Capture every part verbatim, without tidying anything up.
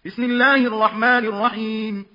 بسم الله الرحمن الرحيم.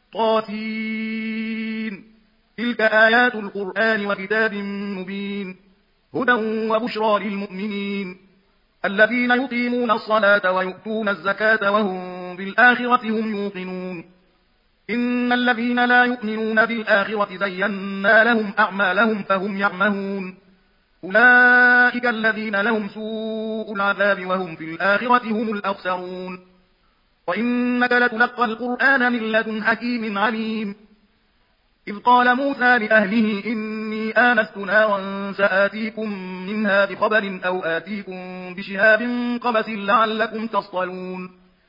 طاسين. تلك آيات القرآن وكتاب مبين، هدى وبشرى للمؤمنين الذين يقيمون الصلاة ويؤتون الزكاة وهم بالآخرة هم يوقنون. إن الذين لا يؤمنون بالآخرة زينا لهم أعمالهم فهم يعمهون. أولئك الذين لهم سوء العذاب وهم في الآخرة هم الأخسرون. وإنك لتلقى القرآن من لدن حكيم عليم. إذ قال موسى لأهله إني آنست نارا سآتيكم منها بخبر أو آتيكم بشهاب قبس لعلكم تصطلون.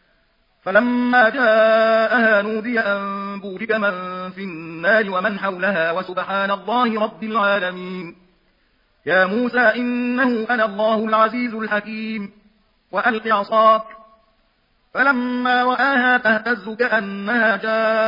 فلما جاءها نودي أن بورك من في النار ومن حولها وسبحان الله رب العالمين. يا موسى إنه أنا الله العزيز الحكيم. وألق عصاك. فلما رآها تهتز كأنها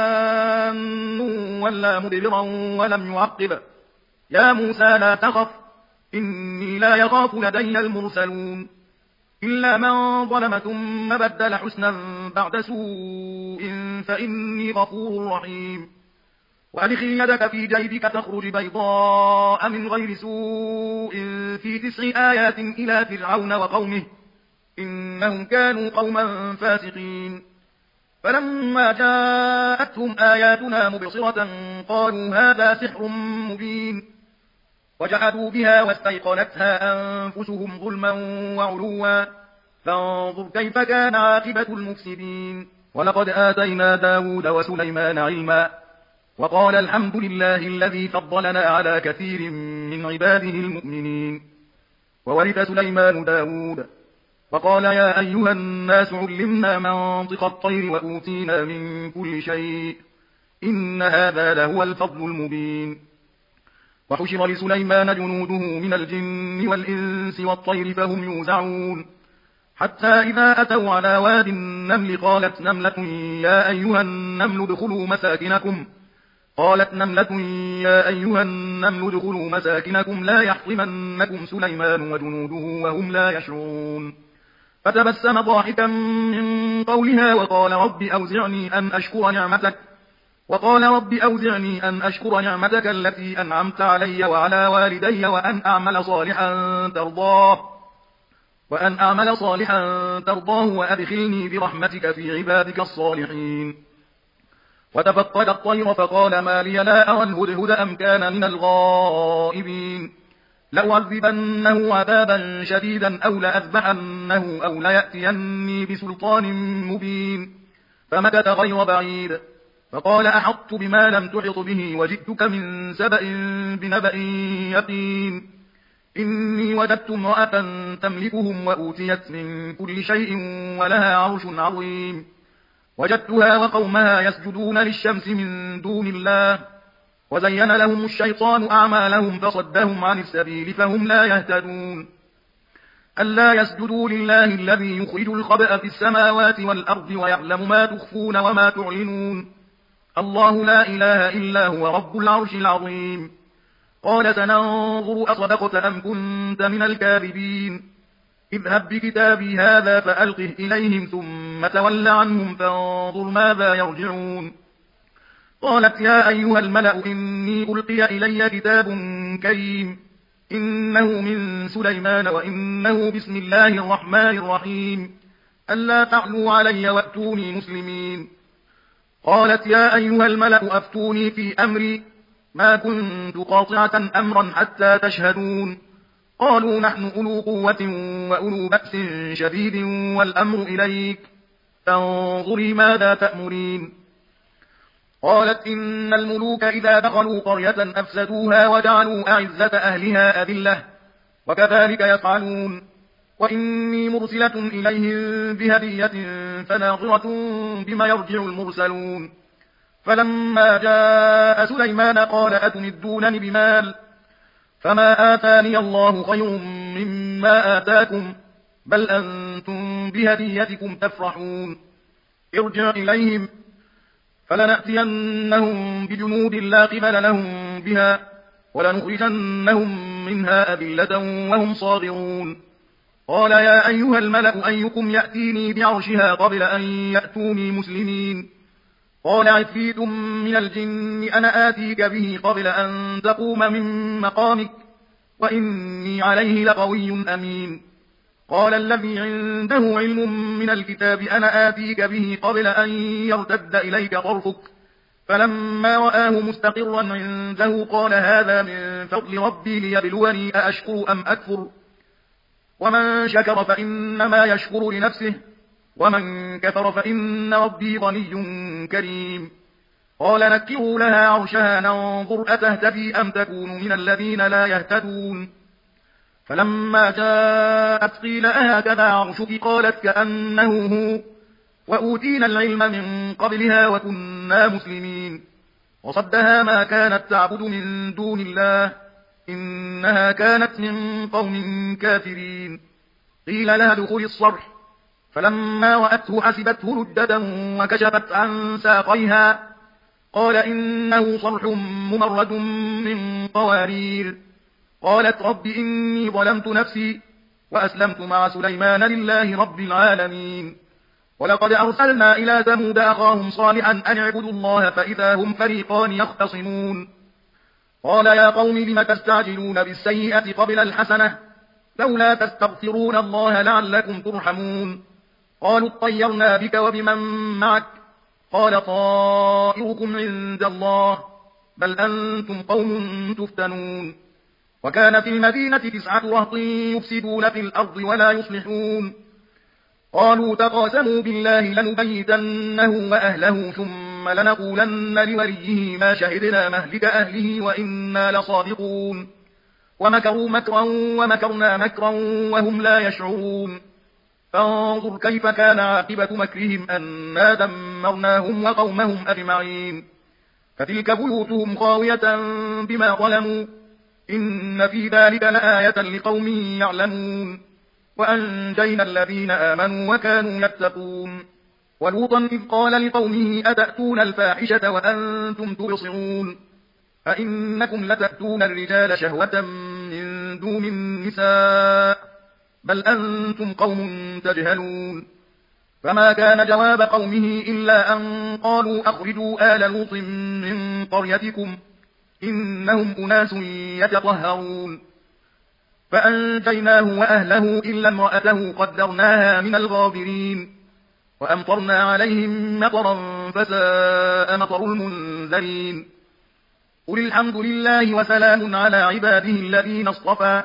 جان ولا مدبرا ولم يعقب. يا موسى لا تخف إني لا يخاف لدي المرسلون. إلا من ظلم ثم بدل حسنا بعد سوء فإني غفور رحيم. وأدخل يدك في جيبك تخرج بيضاء من غير سوء في تسع آيات إلى فرعون وقومه إنهم كانوا قوما فاسقين. فلما جاءتهم آياتنا مبصرة قالوا هذا سحر مبين، وجحدوا بها واستيقنتها أنفسهم ظلما وعلوا فانظر كيف كان عاقبة المفسدين. ولقد آتينا داود وسليمان علما وقال الحمد لله الذي فضلنا على كثير من عباده المؤمنين. وورث سليمان داود وقال يا أيها الناس علمنا منطق الطير وأوتينا من كل شيء إن هذا لهو الفضل المبين. وحشر لسليمان جنوده من الجن والإنس والطير فهم يوزعون حتى إذا أتوا على واد النمل قالت نملة يا أيها النمل ادخلوا مساكنكم قالت نملة يا أيها النمل ادخلوا مساكنكم لا يحطمنكم سليمان وجنوده وهم لا يشعرون. فتبسم ضاحكا من قولها وقال رب أوزعني أن أشكر نعمتك وقال رب أوزعني أن أشكر نعمتك التي أنعمت علي وعلى والدي وأن أعمل صالحا ترضاه وأن أعمل صالحا ترضاه وأدخلني برحمتك في عبادك الصالحين. وتفقد الطير فقال ما لي لا أرى الهدهد أم كان من الغائبين. لأعذبنه عذابا شديدا أو لأذبحنه أو ليأتيني بسلطان مبين. فمكث غير بعيد فقال أحطت بما لم تحط به وجئتك من سبأ بنبأ يقين. إني وجدت امرأة تملكهم وأوتيت من كل شيء ولها عرش عظيم. وجدتها وقومها يسجدون للشمس من دون الله وزين لهم الشيطان أعمالهم فصدهم عن السبيل فهم لا يهتدون. ألا يسجدوا لله الذي يخرج الخبأ في السماوات والأرض ويعلم ما تخفون وما تعلنون. الله لا إله إلا هو رب العرش العظيم. قال سننظر أصدقت أم كنت من الكاذبين. اذهب بكتابي هذا فألقه إليهم ثم تول عنهم فانظر ماذا يرجعون. قالت يا أيها الملأ إني ألقي إلي كتاب كريم إنه من سليمان وإنه بسم الله الرحمن الرحيم ألا تعلوا علي وأتوني مسلمين. قالت يا أيها الملأ أفتوني في أمري ما كنت قاطعة أمرا حتى تشهدون. قالوا نحن أولو قوة وأولو بأس شديد والأمر إليك فانظري ماذا تأمرين. قالت إن الملوك إذا دخلوا قرية أفسدوها وجعلوا أعزة أهلها أذلة وكذلك يفعلون. وإني مرسلة إليهم بهدية فناظرة بما يرجع المرسلون. فلما جاء سليمان قال أتمدونني بمال فما آتاني الله خير مما آتاكم بل أنتم بهديتكم تفرحون. ارجع إليهم فلنأتينهم بجنود لا قبل لهم بها ولنخرجنهم منها أذلة وهم صاغرون. قال يا أيها الملأ أيكم يأتيني بعرشها قبل أن يأتوني مسلمين قال عفريت من الجن أنا آتيك به قبل أن تقوم من مقامك وإني عليه لقوي أمين قال الذي عنده علم من الكتاب أنا آتيك به قبل أن يرتد إليك طرفك فلما رآه مستقرا عنده قال هذا من فضل ربي ليبلوني أأشكر أم أكفر ومن شكر فإنما يشكر لنفسه ومن كفر فإن ربي غني كريم قال نكروا لها عرشها ننظر أتهتدي أم تكون من الذين لا يهتدون فلما جاءت قيل أهكذا عرشك قالت كأنه هو وأوتينا العلم من قبلها وكنا مسلمين وصدها ما كانت تعبد من دون الله إنها كانت من قوم كافرين قيل لها ادخل الصرح فلما رأته حسبته لجة وكشفت عن ساقيها قال إنه صرح ممرد من قوارير قالت رب إني ظلمت نفسي وأسلمت مع سليمان لله رب العالمين ولقد أرسلنا إلى ثمود أخاهم صالحا أن اعبدوا الله فإذا هم فريقان يختصمون قال يا قوم لم تستعجلون بالسيئة قبل الحسنة لولا تستغفرون الله لعلكم ترحمون قالوا اطيرنا بك وبمن معك قال طائركم عند الله بل أنتم قوم تفتنون وكان في المدينة تسعة رهط يفسدون في الأرض ولا يصلحون قالوا تقاسموا بالله لنبيتنه وأهله ثم لنقولن لوليه ما شهدنا مهلك أهله وإنا لصادقون ومكروا مكرا ومكرنا مكرا وهم لا يشعرون فانظر كيف كان عاقبة مكرهم أنا دمرناهم وقومهم أجمعين فتلك بيوتهم خاوية بما ظلموا إن في ذلك لآية لقوم يعلمون وأنجينا الذين آمنوا وكانوا يتقون ولوطا إذ قال لقومه أتأتون الفاحشة وأنتم تبصرون أئنكم لتأتون الرجال شهوة من دون النساء بل أنتم قوم تجهلون فما كان جواب قومه إلا أن قالوا أخرجوا آل لوط من قريتكم إنهم أناس يتطهرون فأنجيناه وأهله إلا امرأته قدرناها من الغابرين وأمطرنا عليهم مطرا فساء مطر المنذرين قل الحمد لله وسلام على عباده الذين اصطفى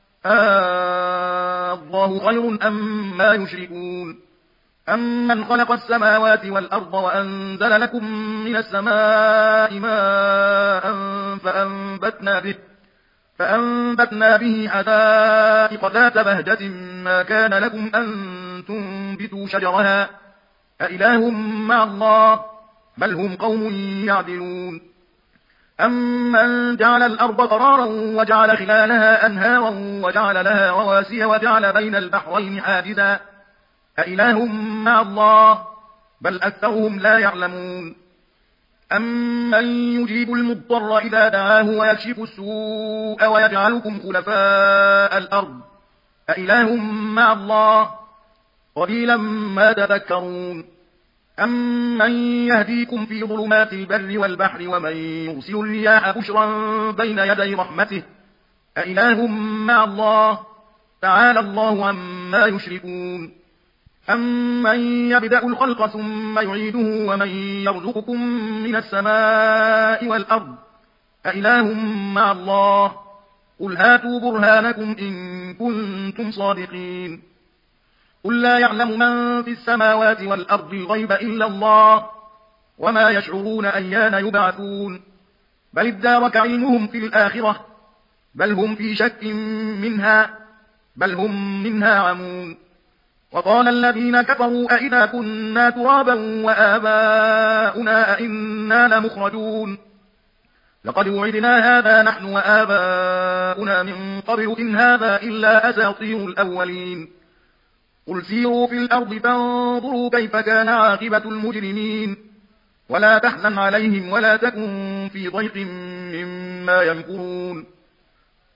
آه الله خير أم ما يشركون أمن خلق السماوات والأرض وأنزل لكم من السماء ماء فأنبتنا به فأنبتنا به حدائق ذات بهجة ما كان لكم أن تنبتوا شجرها أإله مع الله بل هم قوم يعدلون أمن جعل الأرض قرارا وجعل خلالها أنهارا وجعل لها رواسي وجعل بين البحرين حاجزا أإله مع الله بل أكثرهم لا يعلمون أمن يجيب المضطر إذا دعاه ويكشف السوء ويجعلكم خلفاء الأرض أإله مع الله قليلا ما تذكرون أمن يهديكم في ظلمات البر والبحر ومن يرسل الرياح بشرا بين يدي رحمته أإله مع الله تعالى الله عما يشركون أمن يبدأ الخلق ثم يعيده ومن يرزقكم من السماء والأرض أإله مع الله قل هاتوا برهانكم إن كنتم صادقين قل لا يعلم من في السماوات والأرض الغيب إلا الله وما يشعرون أيان يبعثون بل ادارك علمهم في الآخرة بل هم في شك منها بل هم منها عمون وقال الذين كفروا أئذا كنا ترابا وآباؤنا أئنا لمخرجون لقد وعدنا هذا نحن وآباؤنا من قبل إن هذا إلا أساطير الأولين قل سيروا في الأرض فانظروا كيف كان عاقبة المجرمين ولا تحزن عليهم ولا تكن في ضيق مما يمكرون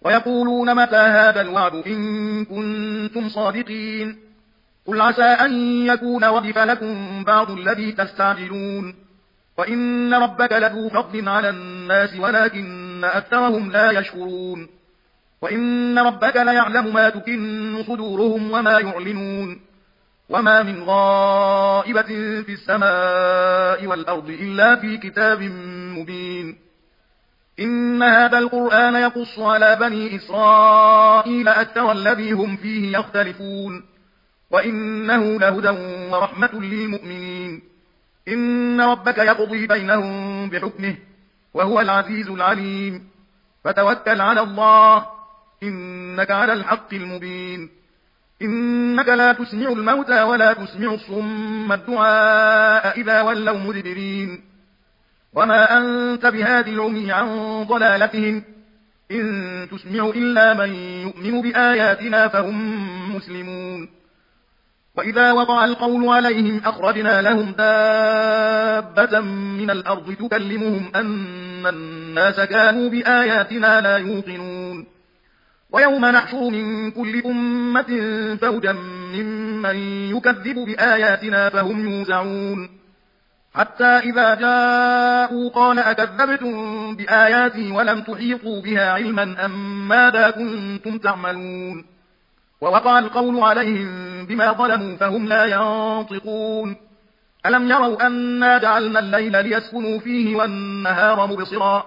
ويقولون متى هذا الوعد إن كنتم صادقين قل عسى أن يكون ردف لكم بعض الذي تستعجلون وإن ربك لذو فضل على الناس ولكن أكثرهم لا يشكرون وإن ربك ليعلم ما تكن صدورهم وما يعلنون وما من غائبة في السماء والأرض إلا في كتاب مبين إن هذا القرآن يقص على بني إسرائيل أكثر الذي هم فيه يختلفون وإنه لهدى ورحمة للمؤمنين إن ربك يقضي بينهم بحكمه وهو العزيز العليم فتوكل على الله إنك على الحق المبين إنك لا تسمع الموتى ولا تسمع الصم الدعاء إذا ولوا مدبرين وما أنت بهادي العمي عن ضلالتهم إن تسمع إلا من يؤمن بآياتنا فهم مسلمون وإذا وقع القول عليهم أخرجنا لهم دابة من الأرض تكلمهم أن الناس كانوا بآياتنا لا يوقنون ويوم نحشر من كل أمة فوجا ممن يكذب بآياتنا فهم يوزعون حتى إذا جاءوا قال أكذبتم بآياتي ولم تحيطوا بها علما أم ماذا كنتم تعملون ووقع القول عليهم بما ظلموا فهم لا ينطقون ألم يروا أنا جعلنا الليل ليسكنوا فيه والنهار مبصرا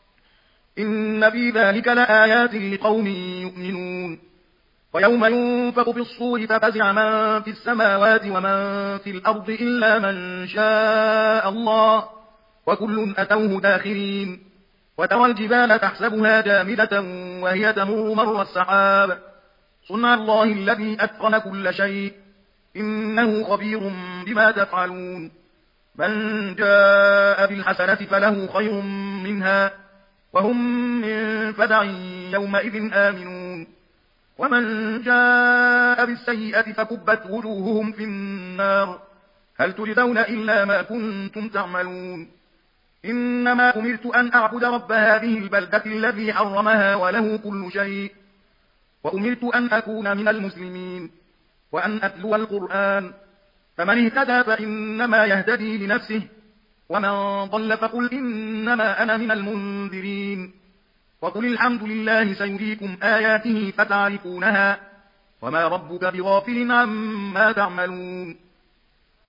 إن في ذلك لآيات لقوم يؤمنون ويوم ينفخ في الصور ففزع من في السماوات ومن في الأرض إلا من شاء الله وكل أتوه داخرين وترى الجبال تحسبها جامدة وهي تمر مر السحاب صنع الله الذي أتقن كل شيء إنه خبير بما تفعلون من جاء بالحسنة فله خير منها وهم من فزع يومئذ آمنون ومن جاء بالسيئة فكبت وجوههم في النار هل تجزون إلا ما كنتم تعملون إنما أمرت أن أعبد رب هذه البلدة الذي حرمها وله كل شيء وأمرت أن أكون من المسلمين وأن أتلو القرآن فمن اهتدى فإنما يهتدي لنفسه ومن ضل فقل إنما أنا من المنذرين وقل الحمد لله سيريكم آياته فتعرفونها وما ربك بغافل عما تعملون